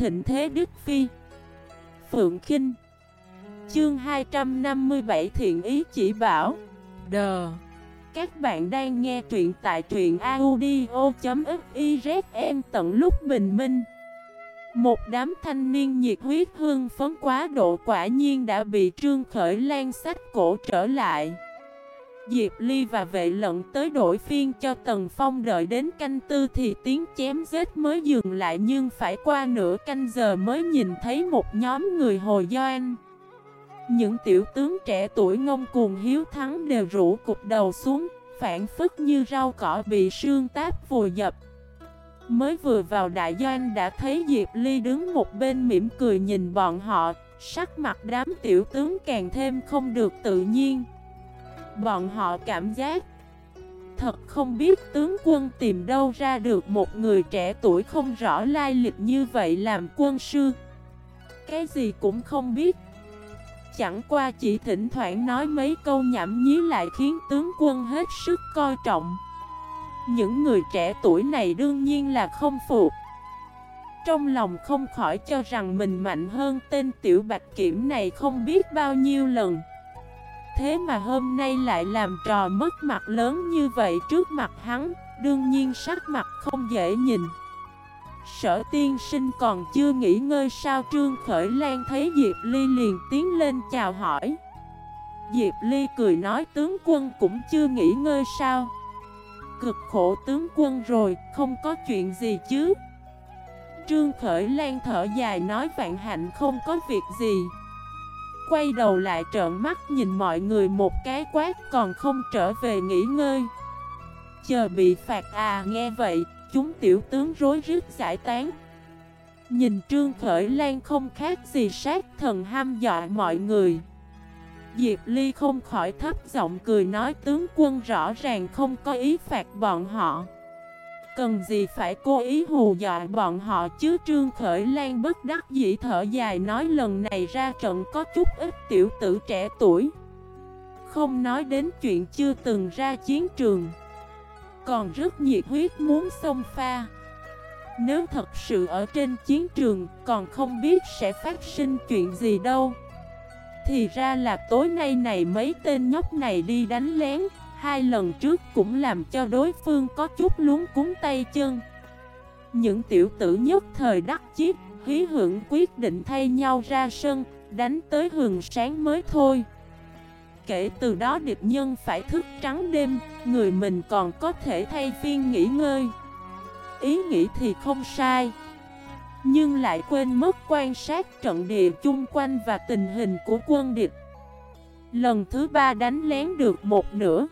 thịnh thế Đức Phi. Phượng Khinh. Chương 257 thiện ý chỉ bảo. Đờ. Các bạn đang nghe truyện tại truyện audio.fiz. Tận lúc bình minh, một đám thanh niên nhiệt huyết hưng phấn quá độ quả nhiên đã bị Trương Khởi Lan xách cổ trở lại. Diệp Ly và Vệ Lận tới đổi phiên cho Tần Phong, đợi đến canh tư thì tiếng chém giết mới dừng lại, nhưng phải qua nửa canh giờ mới nhìn thấy một nhóm người hồi doanh. Những tiểu tướng trẻ tuổi ngông cuồng hiếu thắng đều rũ cụp đầu xuống, phản phất như rau cỏ bị sương táp vùi dập. Mới vừa vào đại doanh đã thấy Diệp Ly đứng một bên mỉm cười nhìn bọn họ, sắc mặt đám tiểu tướng càng thêm không được tự nhiên. Bọn họ cảm giác thật không biết tướng quân tìm đâu ra được một người trẻ tuổi không rõ lai lịch như vậy làm quân sư. Cái gì cũng không biết, chẳng qua chỉ thỉnh thoảng nói mấy câu nhảm nhí lại khiến tướng quân hết sức coi trọng. Những người trẻ tuổi này đương nhiên là không phục. Trong lòng không khỏi cho rằng mình mạnh hơn tên tiểu bạch kiểm này không biết bao nhiêu lần. Thế mà hôm nay lại làm trò mất mặt lớn như vậy trước mặt hắn, đương nhiên sắc mặt không dễ nhìn. Sở tiên sinh còn chưa nghỉ ngơi sao? Trương Khởi Lan thấy Diệp Ly liền tiến lên chào hỏi. Diệp Ly cười nói, tướng quân cũng chưa nghỉ ngơi sao? Cực khổ tướng quân rồi, không có chuyện gì chứ? Trương Khởi Lan thở dài nói, vạn hạnh không có việc gì. Quay đầu lại trợn mắt nhìn mọi người một cái quát, còn không trở về nghỉ ngơi, chờ bị phạt à? Nghe vậy, chúng tiểu tướng rối rít giải tán. Nhìn Trương Khởi Lan không khác gì sát thần hăm dọa mọi người. Diệp Ly không khỏi thấp giọng cười nói, tướng quân rõ ràng không có ý phạt bọn họ, cần gì phải cố ý hù dọa bọn họ chứ? Trương Khởi Lan bất đắc dĩ thở dài nói, lần này ra trận có chút ít tiểu tử trẻ tuổi, không nói đến chuyện chưa từng ra chiến trường, còn rất nhiệt huyết muốn xông pha. Nếu thật sự ở trên chiến trường, còn không biết sẽ phát sinh chuyện gì đâu. Thì ra là tối nay này mấy tên nhóc này đi đánh lén, hai lần trước cũng làm cho đối phương có chút luống cuống tay chân. Những tiểu tử nhất thời đắc chí, hí hưởng quyết định thay nhau ra sân, đánh tới hừng sáng mới thôi. Kể từ đó địch nhân phải thức trắng đêm, người mình còn có thể thay phiên nghỉ ngơi. Ý nghĩ thì không sai, nhưng lại quên mất quan sát trận địa chung quanh và tình hình của quân địch. Lần thứ ba đánh lén được một nửa,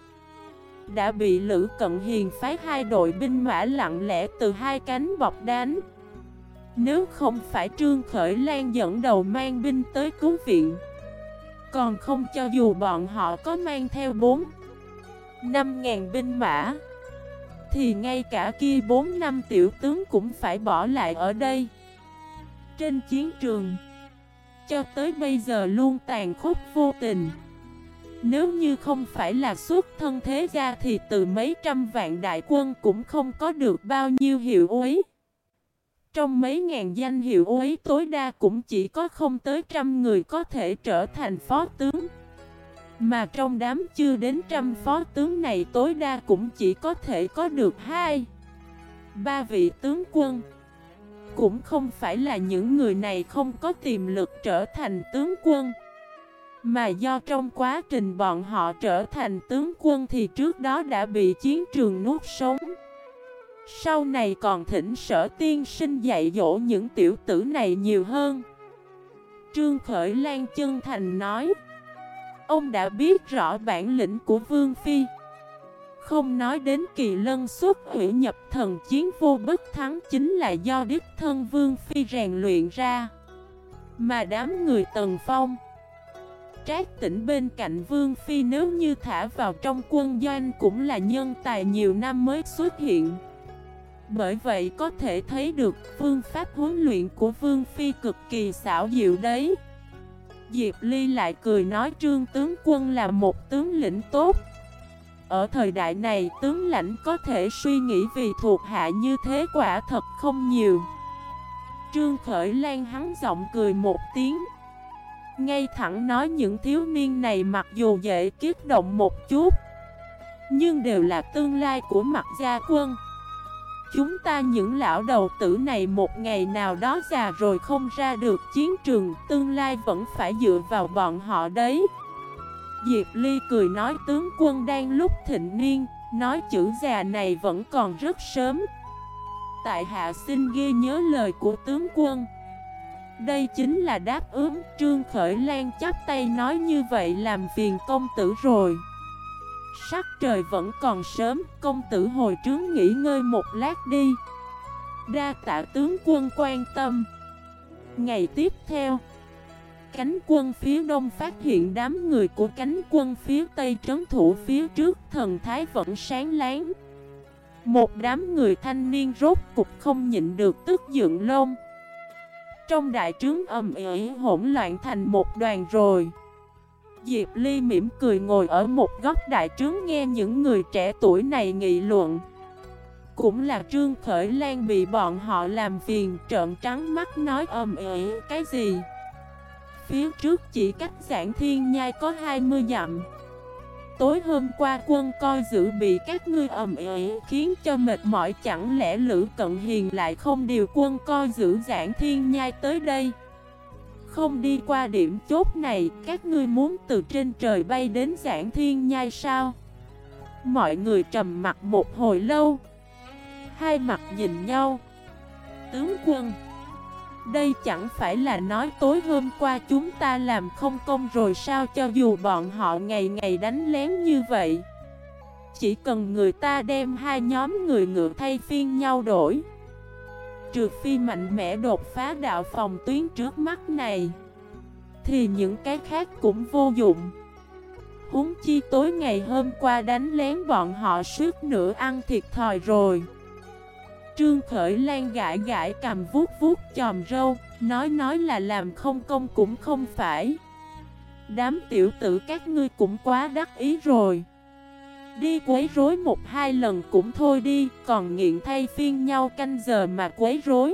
đã bị Lữ Cận Hiền phái hai đội binh mã lặng lẽ từ hai cánh bọc đánh. Nếu không phải Trương Khởi Lan dẫn đầu mang binh tới cứu viện, còn không cho dù bọn họ có mang theo 4-5 ngàn binh mã, thì ngay cả kia 4-5 tiểu tướng cũng phải bỏ lại ở đây. Trên chiến trường, cho tới bây giờ luôn tàn khốc vô tình. Nếu như không phải là xuất thân thế gia thì từ mấy trăm vạn đại quân cũng không có được bao nhiêu hiệu úy. Trong mấy ngàn danh hiệu úy tối đa cũng chỉ có không tới 100 người có thể trở thành phó tướng. Mà trong đám chưa đến 100 phó tướng này tối đa cũng chỉ có thể có được 2-3 vị tướng quân. Cũng không phải là những người này không có tiềm lực trở thành tướng quân, mà do trong quá trình bọn họ trở thành tướng quân thì trước đó đã bị chiến trường nuốt sống. Sau này còn thỉnh Sở tiên sinh dạy dỗ những tiểu tử này nhiều hơn. Trương Khởi Lan chân thành nói, ông đã biết rõ bản lĩnh của Vương Phi. Không nói đến Kỳ Lân xuất hủy nhập thần chiến vô bất thắng chính là do đích thân Vương Phi rèn luyện ra. Mà đám người Tần Phong, Trác Tĩnh bên cạnh Vương Phi nếu như thả vào trong quân doanh cũng là nhân tài nhiều năm mới xuất hiện. Bởi vậy có thể thấy được phương pháp huấn luyện của Vương Phi cực kỳ xảo diệu đấy. Diệp Ly lại cười nói, Trương tướng quân là một tướng lĩnh tốt. Ở thời đại này tướng lãnh có thể suy nghĩ vì thuộc hạ như thế quả thật không nhiều. Trương Khởi Lan hắn giọng cười một tiếng, ngay thẳng nói những thiếu niên này mặc dù dễ kích động một chút, nhưng đều là tương lai của Mạc Gia Quân. Chúng ta những lão đầu tử này một ngày nào đó già rồi không ra được chiến trường, tương lai vẫn phải dựa vào bọn họ đấy. Diệp Ly cười nói tướng quân đang lúc thịnh niên, nói chữ già này vẫn còn rất sớm. Tại hạ xin ghi nhớ lời của tướng quân. Đây chính là đáp ứng. Trương Khởi Lan chắp tay nói như vậy làm phiền công tử rồi. Sắc trời vẫn còn sớm, công tử hồi trướng nghỉ ngơi một lát đi. Đa tạ tướng quân quan tâm. Ngày tiếp theo, cánh quân phía đông phát hiện đám người của cánh quân phía tây trấn thủ phía trước thần thái vẫn sáng láng. Một đám người thanh niên rốt cục không nhịn được tức dựng lông. Trong đại trướng ầm ĩ hỗn loạn thành một đoàn rồi. Diệp Ly mỉm cười ngồi ở một góc đại trướng nghe những người trẻ tuổi này nghị luận. Cũng là Trương Khởi Lan bị bọn họ làm phiền, trợn trắng mắt nói ầm ĩ cái gì. Phía trước chỉ cách Giảng Thiên Nhai có 20 dặm. Tối hôm qua quân coi giữ bị các ngươi ầm ĩ khiến cho mệt mỏi, chẳng lẽ Lữ Cận Hiền lại không điều quân coi giữ Giảng Thiên Nhai tới đây? Không đi qua điểm chốt này, các ngươi muốn từ trên trời bay đến Giảng Thiên Nhai sao? Mọi người trầm mặt một hồi lâu, hai mặt nhìn nhau. Tướng quân, đây chẳng phải là nói tối hôm qua chúng ta làm không công rồi sao? Cho dù bọn họ ngày ngày đánh lén như vậy, chỉ cần người ta đem hai nhóm người ngựa thay phiên nhau đổi, trừ phi mạnh mẽ đột phá đạo phòng tuyến trước mắt này, thì những cái khác cũng vô dụng. Huống chi tối ngày hôm qua đánh lén bọn họ suýt nữa ăn thiệt thòi rồi. Trương Khởi Lan gãi gãi cằm vuốt vuốt chòm râu, nói là làm không công cũng không phải. Đám tiểu tử các ngươi cũng quá đắc ý rồi. Đi quấy rối một hai lần cũng thôi đi, còn nghiện thay phiên nhau canh giờ mà quấy rối.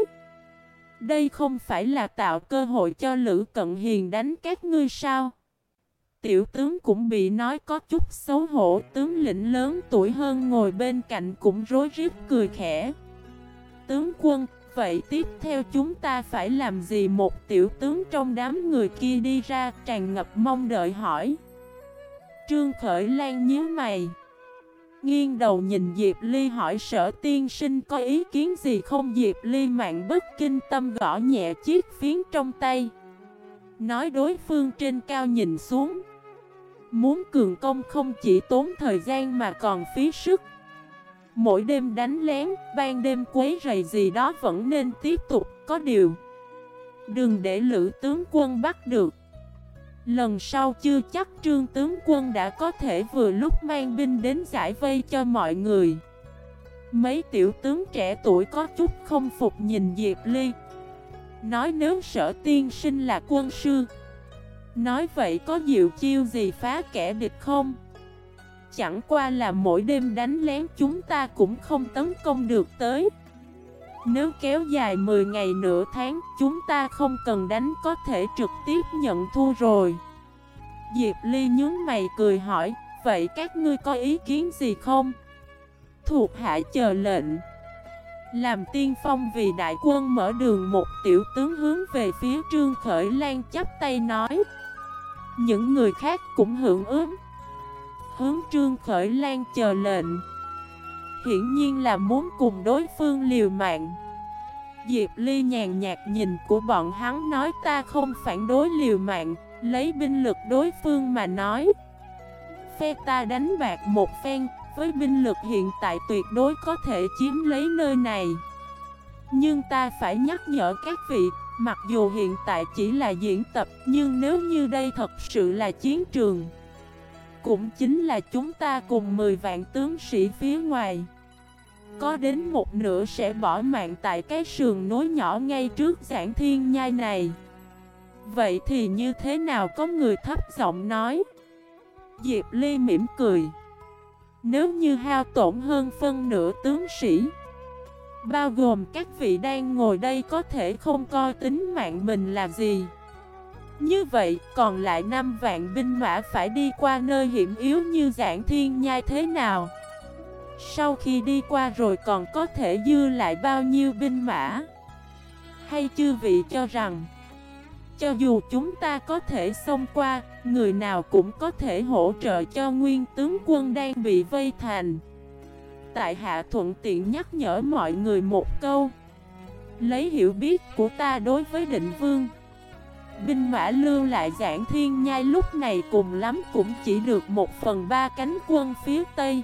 Đây không phải là tạo cơ hội cho Lữ Cận Hiền đánh các ngươi sao? Tiểu tướng cũng bị nói có chút xấu hổ. Tướng lĩnh lớn tuổi hơn ngồi bên cạnh cũng rối rít cười khẽ. Tướng quân, vậy tiếp theo chúng ta phải làm gì? Một tiểu tướng trong đám người kia đi ra, tràn ngập mong đợi hỏi. Trương Khởi Lan nhíu mày, nghiêng đầu nhìn Diệp Ly hỏi Sở tiên sinh có ý kiến gì không? Diệp Ly mạn bất kinh tâm gõ nhẹ chiếc phiến trong tay, nói đối phương trên cao nhìn xuống, muốn cường công không chỉ tốn thời gian mà còn phí sức. Mỗi đêm đánh lén, ban đêm quấy rầy gì đó vẫn nên tiếp tục, có điều đừng để Lữ tướng quân bắt được. Lần sau chưa chắc Trương tướng quân đã có thể vừa lúc mang binh đến giải vây cho mọi người. Mấy tiểu tướng trẻ tuổi có chút không phục nhìn Diệp Ly, nói nếu Sở tiên sinh là quân sư, nói vậy có diệu chiêu gì phá kẻ địch không? Chẳng qua là mỗi đêm đánh lén chúng ta cũng không tấn công được tới. Nếu kéo dài 10 ngày nửa tháng, chúng ta không cần đánh có thể trực tiếp nhận thua rồi. Diệp Ly nhướng mày cười hỏi, vậy các ngươi có ý kiến gì không? Thuộc hạ chờ lệnh. Làm tiên phong vì đại quân mở đường. Một tiểu tướng hướng về phía Trương Khởi Lan chắp tay nói. Những người khác cũng hưởng ứng, hướng Trương Khởi Lan chờ lệnh. Hiển nhiên là muốn cùng đối phương liều mạng. Diệp Ly nhàn nhạt nhìn của bọn hắn nói ta không phản đối liều mạng, lấy binh lực đối phương mà nói. Phe ta đánh bạc một phen, với binh lực hiện tại tuyệt đối có thể chiếm lấy nơi này. Nhưng ta phải nhắc nhở các vị, mặc dù hiện tại chỉ là diễn tập, nhưng nếu như đây thật sự là chiến trường, cũng chính là chúng ta cùng 10 vạn tướng sĩ phía ngoài, có đến một nửa sẽ bỏ mạng tại cái sườn núi nhỏ ngay trước Giảng Thiên Nhai này. Vậy thì như thế nào? Có người thấp giọng nói. Diệp Ly mỉm cười. Nếu như hao tổn hơn phân nửa tướng sĩ, bao gồm các vị đang ngồi đây có thể không coi tính mạng mình là gì. Như vậy, còn lại 5 vạn binh mã phải đi qua nơi hiểm yếu như Giảng Thiên Nhai thế nào? Sau khi đi qua rồi còn có thể dư lại bao nhiêu binh mã? Hay chư vị cho rằng, cho dù chúng ta có thể xông qua, người nào cũng có thể hỗ trợ cho nguyên tướng quân đang bị vây thành. Tại hạ thuận tiện nhắc nhở mọi người một câu. Lấy hiểu biết của ta đối với Định Vương, binh mã lưu lại Giảng Thiên Nhai lúc này cùng lắm cũng chỉ được 1/3 cánh quân phía Tây.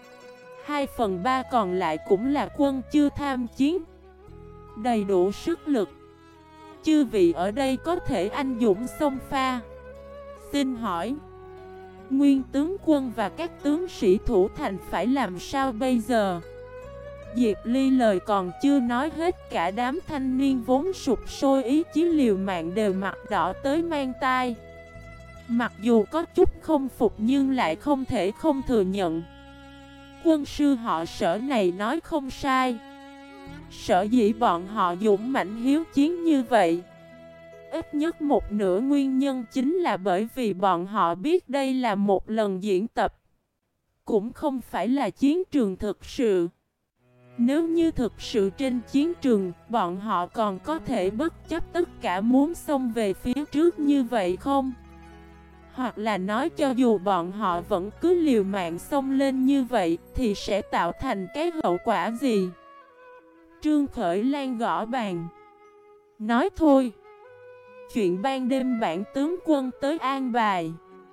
2/3 còn lại cũng là quân chưa tham chiến, đầy đủ sức lực. Chư vị ở đây có thể anh dũng xông pha. Xin hỏi, nguyên tướng quân và các tướng sĩ thủ thành phải làm sao bây giờ? Diệp Ly lời còn chưa nói hết, cả đám thanh niên vốn sụp sôi ý chí liều mạng đều mặt đỏ tới mang tai. Mặc dù có chút không phục nhưng lại không thể không thừa nhận. Quân sư họ Sở này nói không sai. Sở dĩ bọn họ dũng mãnh hiếu chiến như vậy, ít nhất một nửa nguyên nhân chính là bởi vì bọn họ biết đây là một lần diễn tập, cũng không phải là chiến trường thực sự. Nếu như thực sự trên chiến trường, bọn họ còn có thể bất chấp tất cả muốn xông về phía trước như vậy không? Hoặc là nói cho dù bọn họ vẫn cứ liều mạng xông lên như vậy, thì sẽ tạo thành cái hậu quả gì? Trương Khởi Lan gõ bàn, nói thôi, chuyện ban đêm bản tướng quân tới an bài.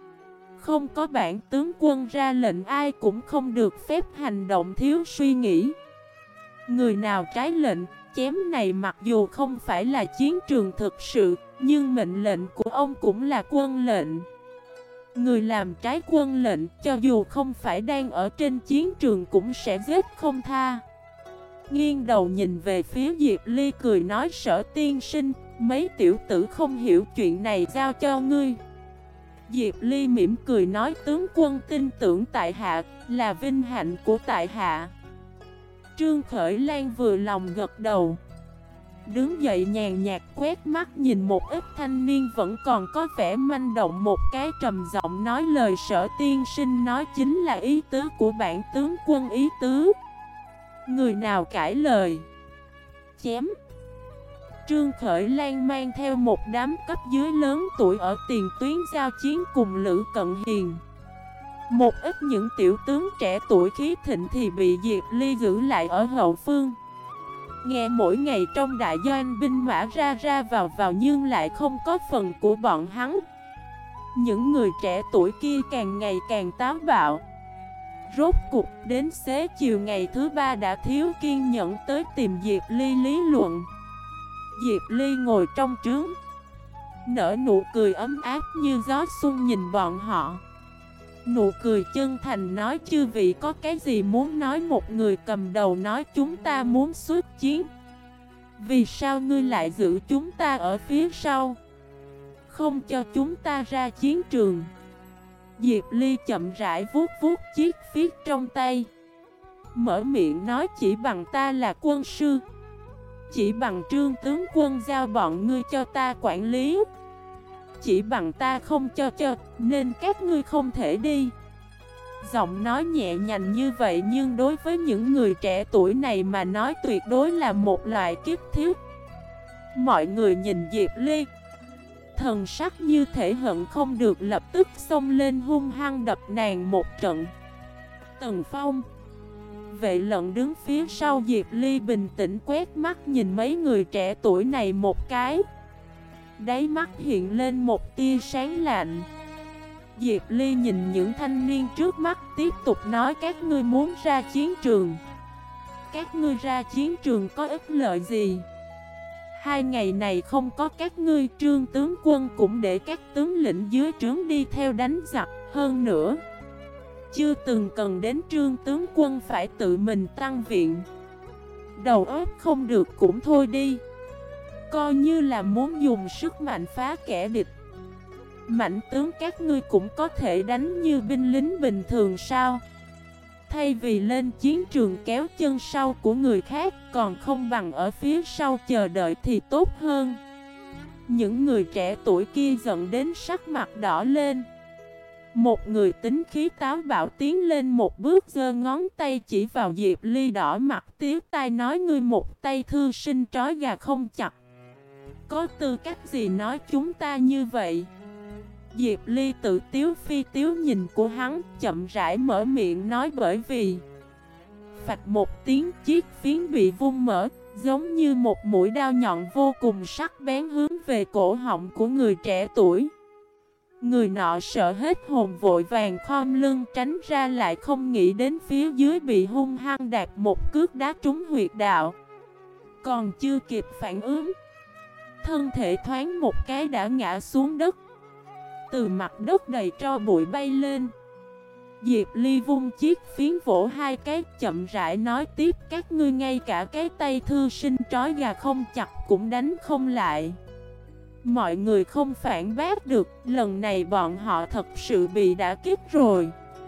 Không có bản tướng quân ra lệnh ai cũng không được phép hành động thiếu suy nghĩ. Người nào trái lệnh, chém này mặc dù không phải là chiến trường thực sự, nhưng mệnh lệnh của ông cũng là quân lệnh. Người làm trái quân lệnh, cho dù không phải đang ở trên chiến trường cũng sẽ giết không tha. Nghiêng đầu nhìn về phía Diệp Ly cười nói, Sở tiên sinh, mấy tiểu tử không hiểu chuyện này giao cho ngươi. Diệp Ly mỉm cười nói, tướng quân tin tưởng tại hạ, là vinh hạnh của tại hạ. Trương Khởi Lan vừa lòng gật đầu, đứng dậy nhàn nhạt quét mắt nhìn một ít thanh niên vẫn còn có vẻ manh động một cái, trầm giọng nói, lời Sở tiên sinh nói chính là ý tứ của bản tướng quân ý tứ. Người nào cãi lời, chém. Trương Khởi Lan mang theo một đám cấp dưới lớn tuổi ở tiền tuyến giao chiến cùng Lữ Cận Hiền. Một ít những tiểu tướng trẻ tuổi khí thịnh thì bị Diệp Ly giữ lại ở hậu phương. Nghe mỗi ngày trong đại doanh binh mã ra vào nhưng lại không có phần của bọn hắn. Những người trẻ tuổi kia càng ngày càng táo bạo. Rốt cuộc đến xế chiều ngày thứ 3 đã thiếu kiên nhẫn tới tìm Diệp Ly lý luận. Diệp Ly ngồi trong trướng, nở nụ cười ấm áp như gió xuân nhìn bọn họ. Nụ cười chân thành nói, chư vị có cái gì muốn nói? Một người cầm đầu nói, chúng ta muốn xuất chiến. Vì sao ngươi lại giữ chúng ta ở phía sau, không cho chúng ta ra chiến trường? Diệp Ly chậm rãi vuốt vuốt chiếc phiết trong tay, mở miệng nói, chỉ bằng ta là quân sư, chỉ bằng Trương tướng quân giao bọn ngươi cho ta quản lý, chỉ bằng ta không cho nên các ngươi không thể đi. Giọng nói nhẹ nhàng như vậy nhưng đối với những người trẻ tuổi này mà nói tuyệt đối là một loại kiếp thiết. Mọi người nhìn Diệp Ly, thần sắc như thể hận không được lập tức xông lên hung hăng đập nàng một trận. Tần Phong, Vệ Lận đứng phía sau Diệp Ly bình tĩnh quét mắt nhìn mấy người trẻ tuổi này một cái, đáy mắt hiện lên một tia sáng lạnh. Diệp Ly nhìn những thanh niên trước mắt tiếp tục nói, các ngươi muốn ra chiến trường, các ngươi ra chiến trường có ích lợi gì? 2 ngày này không có các ngươi, Trương tướng quân cũng để các tướng lĩnh dưới trướng đi theo đánh giặc. Hơn nữa, chưa từng cần đến Trương tướng quân phải tự mình tăng viện. Đầu óc không được cũng thôi đi, coi như là muốn dùng sức mạnh phá kẻ địch. Mạnh tướng các ngươi cũng có thể đánh như binh lính bình thường sao? Thay vì lên chiến trường kéo chân sau của người khác, còn không bằng ở phía sau chờ đợi thì tốt hơn. Những người trẻ tuổi kia giận đến sắc mặt đỏ lên. Một người tính khí táo bạo tiến lên một bước, giơ ngón tay chỉ vào Diệp Ly, đỏ mặt tía tai nói: ngươi một tay thư sinh trói gà không chặt, có tư cách gì nói chúng ta như vậy? Diệp Ly tự tiếu phi tiếu nhìn của hắn, chậm rãi mở miệng nói: bởi vì phạch một tiếng, chiếc phiến bị vung mở, giống như một mũi đao nhọn vô cùng sắc bén hướng về cổ họng của người trẻ tuổi. Người nọ sợ hết hồn, vội vàng khom lưng tránh ra, lại không nghĩ đến phía dưới bị hung hăng đạp một cước đá trúng huyệt đạo. Còn chưa kịp phản ứng, thân thể thoáng một cái đã ngã xuống đất. Từ mặt đất đầy tro bụi bay lên. Diệp Ly vung chiếc phiến vỗ hai cái, chậm rãi nói tiếp: các ngươi ngay cả cái tay thư sinh trói gà không chặt cũng đánh không lại. Mọi người không phản bác được, lần này bọn họ thật sự bị đả kích rồi.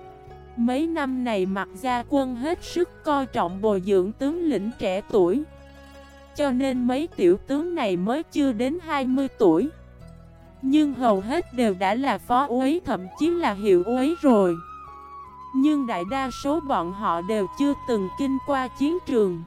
Mấy năm này Mạc Gia Quân hết sức coi trọng bồi dưỡng tướng lĩnh trẻ tuổi, cho nên mấy tiểu tướng này mới chưa đến 20 tuổi. Nhưng hầu hết đều đã là phó úy, thậm chí là hiệu úy rồi. Nhưng đại đa số bọn họ đều chưa từng kinh qua chiến trường.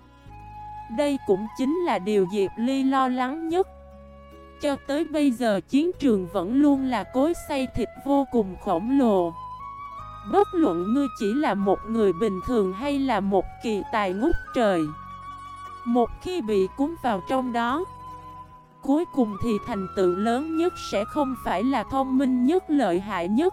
Đây cũng chính là điều Diệp Ly lo lắng nhất. Cho tới bây giờ chiến trường vẫn luôn là cối xay thịt vô cùng khổng lồ. Bất luận ngươi chỉ là một người bình thường hay là một kỳ tài ngút trời, một khi bị cuốn vào trong đó, cuối cùng thì thành tựu lớn nhất sẽ không phải là thông minh nhất, lợi hại nhất,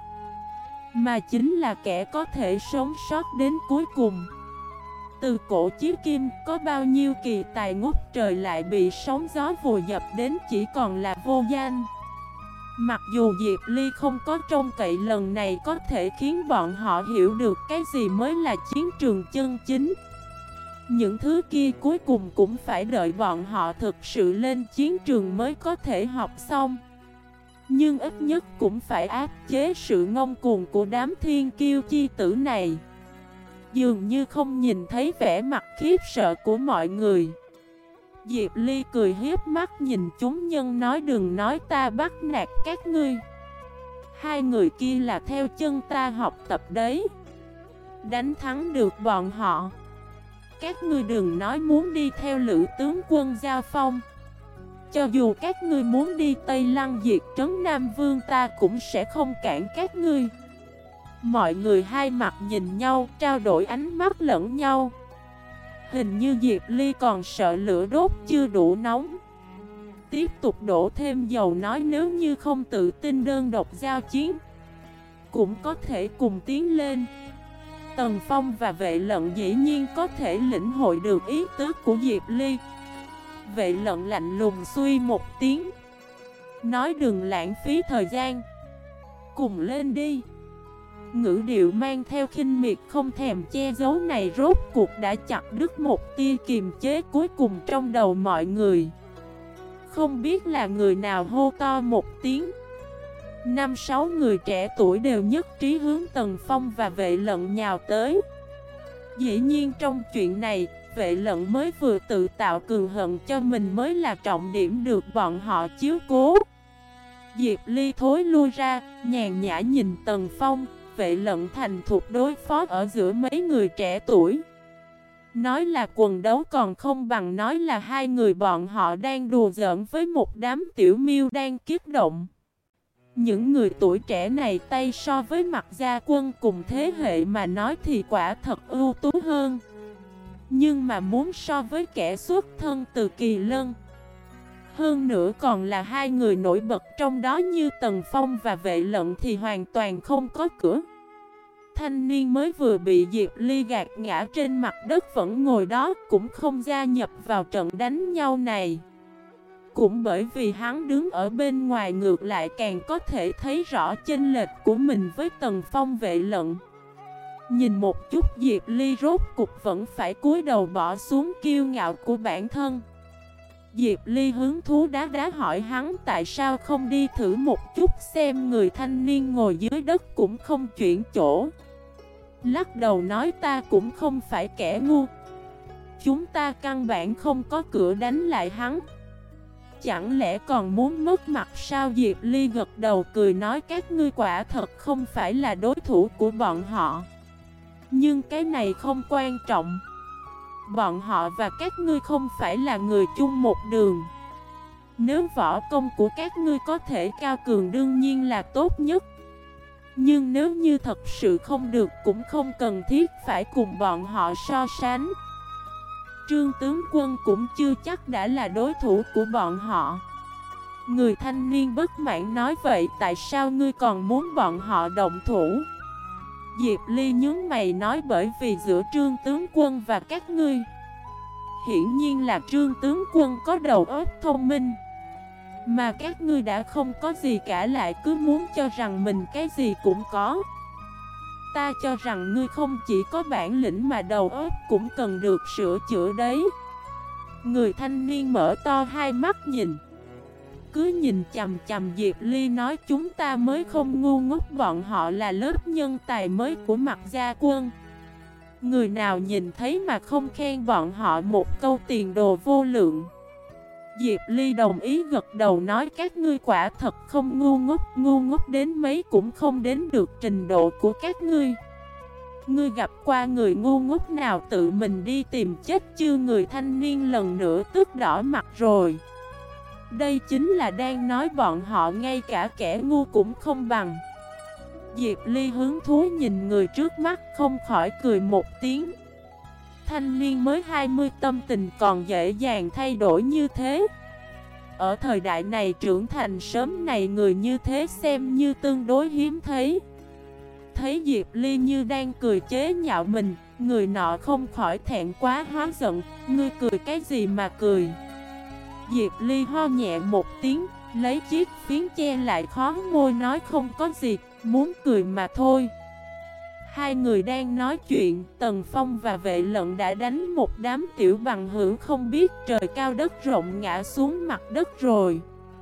mà chính là kẻ có thể sống sót đến cuối cùng. Từ cổ chí kim, có bao nhiêu kỳ tài ngút trời lại bị sóng gió vùi dập đến chỉ còn là vô danh. Mặc dù Diệp Ly không có trông cậy lần này có thể khiến bọn họ hiểu được cái gì mới là chiến trường chân chính, những thứ kia cuối cùng cũng phải đợi bọn họ thực sự lên chiến trường mới có thể học xong. Nhưng ít nhất cũng phải áp chế sự ngông cuồng của đám thiên kiêu chi tử này. Dường như không nhìn thấy vẻ mặt khiếp sợ của mọi người, Diệp Ly cười hiếp mắt nhìn chúng nhân nói: đừng nói ta bắt nạt các ngươi, hai người kia là theo chân ta học tập đấy. Đánh thắng được bọn họ, các ngươi đừng nói muốn đi theo Lữ tướng quân giao phong. Cho dù các ngươi muốn đi Tây Lăng diệt trấn Nam Vương, ta cũng sẽ không cản các ngươi. Mọi người hai mặt nhìn nhau, trao đổi ánh mắt lẫn nhau. Hình như Diệp Ly còn sợ lửa đốt chưa đủ nóng, tiếp tục đổ thêm dầu nói: nếu như không tự tin đơn độc giao chiến, cũng có thể cùng tiến lên. Tần Phong và Vệ Lận dĩ nhiên có thể lĩnh hội được ý tứ của Diệp Ly. Vệ Lận lạnh lùng suy một tiếng, nói: đừng lãng phí thời gian, cùng lên đi. Ngữ điệu mang theo khinh miệt không thèm che giấu này rốt cuộc đã chặt đứt một tia kiềm chế cuối cùng trong đầu mọi người. Không biết là người nào hô to một tiếng, 5-6 người trẻ tuổi đều nhất trí hướng Tần Phong và Vệ Lận nhào tới. Dĩ nhiên trong chuyện này, Vệ Lận mới vừa tự tạo cường hận cho mình mới là trọng điểm được bọn họ chiếu cố. Diệp Ly thối lui ra, nhàn nhã nhìn Tần Phong. Vệ Lận thành thục đối phó ở giữa mấy người trẻ tuổi. Nói là quần đấu còn không bằng nói là hai người bọn họ đang đùa giỡn với một đám tiểu miêu đang kích động. Những người tuổi trẻ này tay so với Mạc Gia Quân cùng thế hệ mà nói thì quả thật ưu tú hơn. Nhưng mà muốn so với kẻ xuất thân từ Kỳ Lân, hơn nữa còn là hai người nổi bật trong đó như Tần Phong và Vệ Lận thì hoàn toàn không có cửa. Thanh niên mới vừa bị Diệp Ly gạt ngã trên mặt đất vẫn ngồi đó, cũng không gia nhập vào trận đánh nhau này. Cũng bởi vì hắn đứng ở bên ngoài ngược lại càng có thể thấy rõ chênh lệch của mình với Tần Phong Vệ Lận. Nhìn một chút Diệp Ly rốt cục vẫn phải cúi đầu bỏ xuống kiêu ngạo của bản thân. Diệp Ly hứng thú đá đá hỏi hắn tại sao không đi thử một chút xem người thanh niên ngồi dưới đất cũng không chuyển chỗ. lắc đầu nói ta cũng không phải kẻ ngu. Chúng ta căn bản không có cửa đánh lại hắn. Chẳng lẽ còn muốn mất mặt sao? Diệp Ly gật đầu cười nói các ngươi quả thật không phải là đối thủ của bọn họ. Nhưng cái này không quan trọng. Bọn họ và các ngươi không phải là người chung một đường. Nếu võ công của các ngươi có thể cao cường đương nhiên là tốt nhất. Nhưng nếu như thật sự không được cũng không cần thiết phải cùng bọn họ so sánh. Trương tướng quân cũng chưa chắc đã là đối thủ của bọn họ. Người thanh niên bất mãn nói vậy tại sao ngươi còn muốn bọn họ động thủ? Diệp Ly nhướng mày nói bởi vì giữa Trương tướng quân và các ngươi, hiển nhiên là Trương tướng quân có đầu óc thông minh, mà các ngươi đã không có gì cả lại cứ muốn cho rằng mình cái gì cũng có. Ta cho rằng ngươi không chỉ có bản lĩnh mà đầu óc cũng cần được sửa chữa đấy. Người thanh niên mở to hai mắt nhìn, cứ nhìn chằm chằm Diệp Ly nói chúng ta mới không ngu ngốc, bọn họ là lớp nhân tài mới của Mạc Gia Quân. Người nào nhìn thấy mà không khen bọn họ một câu tiền đồ vô lượng. Diệp Ly đồng ý gật đầu nói các ngươi quả thật không ngu ngốc đến mấy cũng không đến được trình độ của các ngươi. Ngươi gặp qua người ngu ngốc nào tự mình đi tìm chết chưa? Người thanh niên lần nữa tức đỏ mặt rồi. Đây chính là đang nói bọn họ ngay cả kẻ ngu cũng không bằng. Diệp Ly hứng thú nhìn người trước mắt không khỏi cười một tiếng. Thanh niên mới 20 tâm tình còn dễ dàng thay đổi như thế. Ở thời đại này trưởng thành sớm này người như thế xem như tương đối hiếm thấy. Thấy Diệp Ly như đang cười chế nhạo mình, người nọ không khỏi thẹn quá hóa giận. Ngươi cười cái gì mà cười? Diệp Ly ho nhẹ một tiếng, lấy chiếc phiến che lại khó môi nói không có gì, muốn cười mà thôi. Hai người đang nói chuyện, Tần Phong và Vệ Lận đã đánh một đám tiểu bằng hữu không biết trời cao đất rộng ngã xuống mặt đất rồi.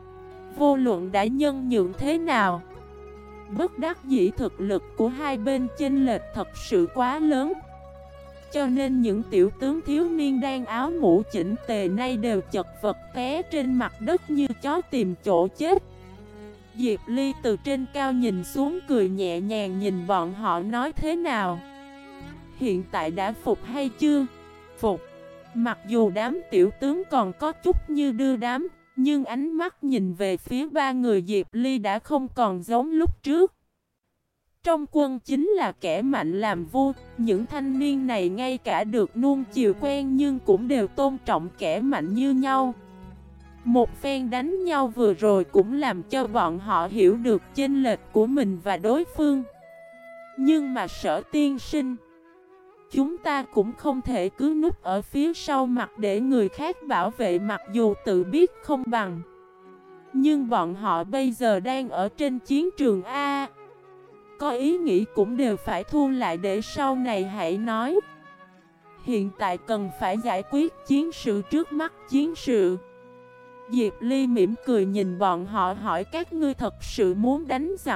Vô luận đã nhân nhượng thế nào, bất đắc dĩ thực lực của hai bên chênh lệch thật sự quá lớn. Cho nên những tiểu tướng thiếu niên đang áo mũ chỉnh tề nay đều chật vật té trên mặt đất như chó tìm chỗ chết. Diệp Ly từ trên cao nhìn xuống cười nhẹ nhàng nhìn bọn họ nói thế nào? Hiện tại đã phục hay chưa? Phục. Mặc dù đám tiểu tướng còn có chút như đưa đám, nhưng ánh mắt nhìn về phía ba người Diệp Ly đã không còn giống lúc trước. Trong quân chính là kẻ mạnh làm vua, những thanh niên này ngay cả được nuông chiều quen nhưng cũng đều tôn trọng kẻ mạnh như nhau. Một phen đánh nhau vừa rồi cũng làm cho bọn họ hiểu được chênh lệch của mình và đối phương. Nhưng mà Sở tiên sinh, chúng ta cũng không thể cứ núp ở phía sau mặt để người khác bảo vệ mặc dù tự biết không bằng. Nhưng bọn họ bây giờ đang ở trên chiến trường A. Có ý nghĩ cũng đều phải thu lại để sau này hãy nói. Hiện tại cần phải giải quyết chiến sự trước mắt chiến sự. Diệp Ly mỉm cười nhìn bọn họ hỏi các ngươi thật sự muốn đánh giặc?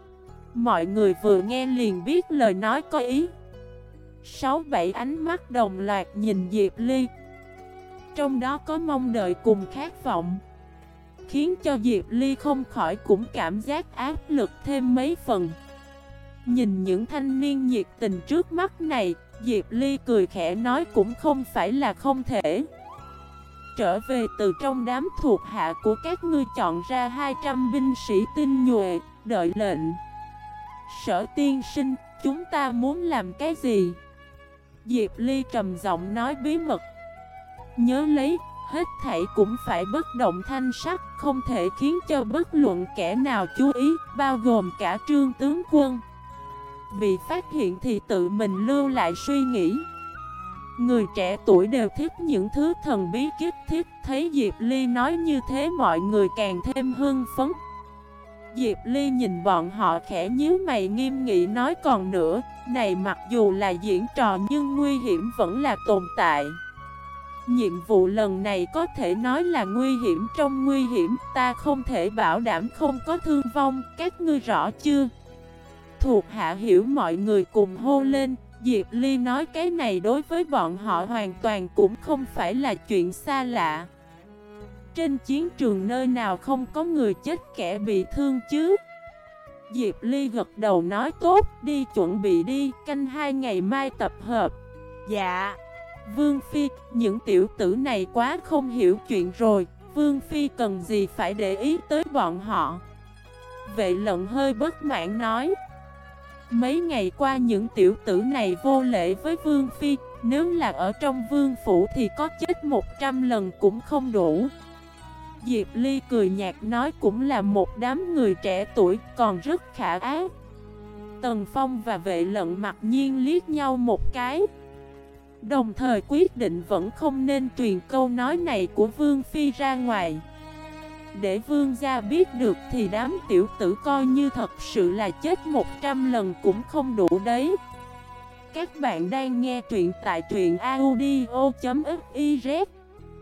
Mọi người vừa nghe liền biết lời nói có ý. 6-7 ánh mắt đồng loạt nhìn Diệp Ly, trong đó có mong đợi cùng khát vọng, khiến cho Diệp Ly không khỏi cũng cảm giác áp lực thêm mấy phần. Nhìn những thanh niên nhiệt tình trước mắt này, Diệp Ly cười khẽ nói cũng không phải là không thể. Trở về từ trong đám thuộc hạ của các ngươi chọn ra 200 binh sĩ tinh nhuệ, đợi lệnh. Sở tiên sinh, chúng ta muốn làm cái gì? Diệp Ly trầm giọng nói bí mật. Nhớ lấy, hết thảy cũng phải bất động thanh sắc, không thể khiến cho bất luận kẻ nào chú ý, bao gồm cả Trương tướng quân. Bị phát hiện thì tự mình lưu lại suy nghĩ. Người trẻ tuổi đều thích những thứ thần bí kích thích. Thấy Diệp Ly nói như thế mọi người càng thêm hưng phấn. Diệp Ly nhìn bọn họ khẽ nhíu mày nghiêm nghị nói còn nữa, này mặc dù là diễn trò nhưng nguy hiểm vẫn là tồn tại. Nhiệm vụ lần này có thể nói là nguy hiểm trong nguy hiểm, ta không thể bảo đảm không có thương vong, các ngươi rõ chưa? thuộc hạ hiểu mọi người cùng hô lên. Diệp Ly nói cái này đối với bọn họ hoàn toàn cũng không phải là chuyện xa lạ. Trên chiến trường nơi nào không có người chết kẻ bị thương chứ? Diệp Ly gật đầu nói tốt, đi chuẩn bị đi, canh 2 ngày mai tập hợp. Dạ. Vương Phi, những tiểu tử này quá không hiểu chuyện rồi, Vương Phi cần gì phải để ý tới bọn họ. Vệ Lận hơi bất mãn nói. Mấy ngày qua những tiểu tử này vô lễ với Vương Phi, nếu là ở trong vương phủ thì có chết 100 lần cũng không đủ. Diệp Ly cười nhạt nói cũng là một đám người trẻ tuổi còn rất khả ác. Tần Phong và Vệ Lận mặc nhiên liếc nhau một cái, đồng thời quyết định vẫn không nên truyền câu nói này của Vương Phi ra ngoài. Để Vương gia biết được thì đám tiểu tử coi như thật sự là chết 100 lần cũng không đủ đấy. Các bạn đang nghe truyện tại truyện audio.fif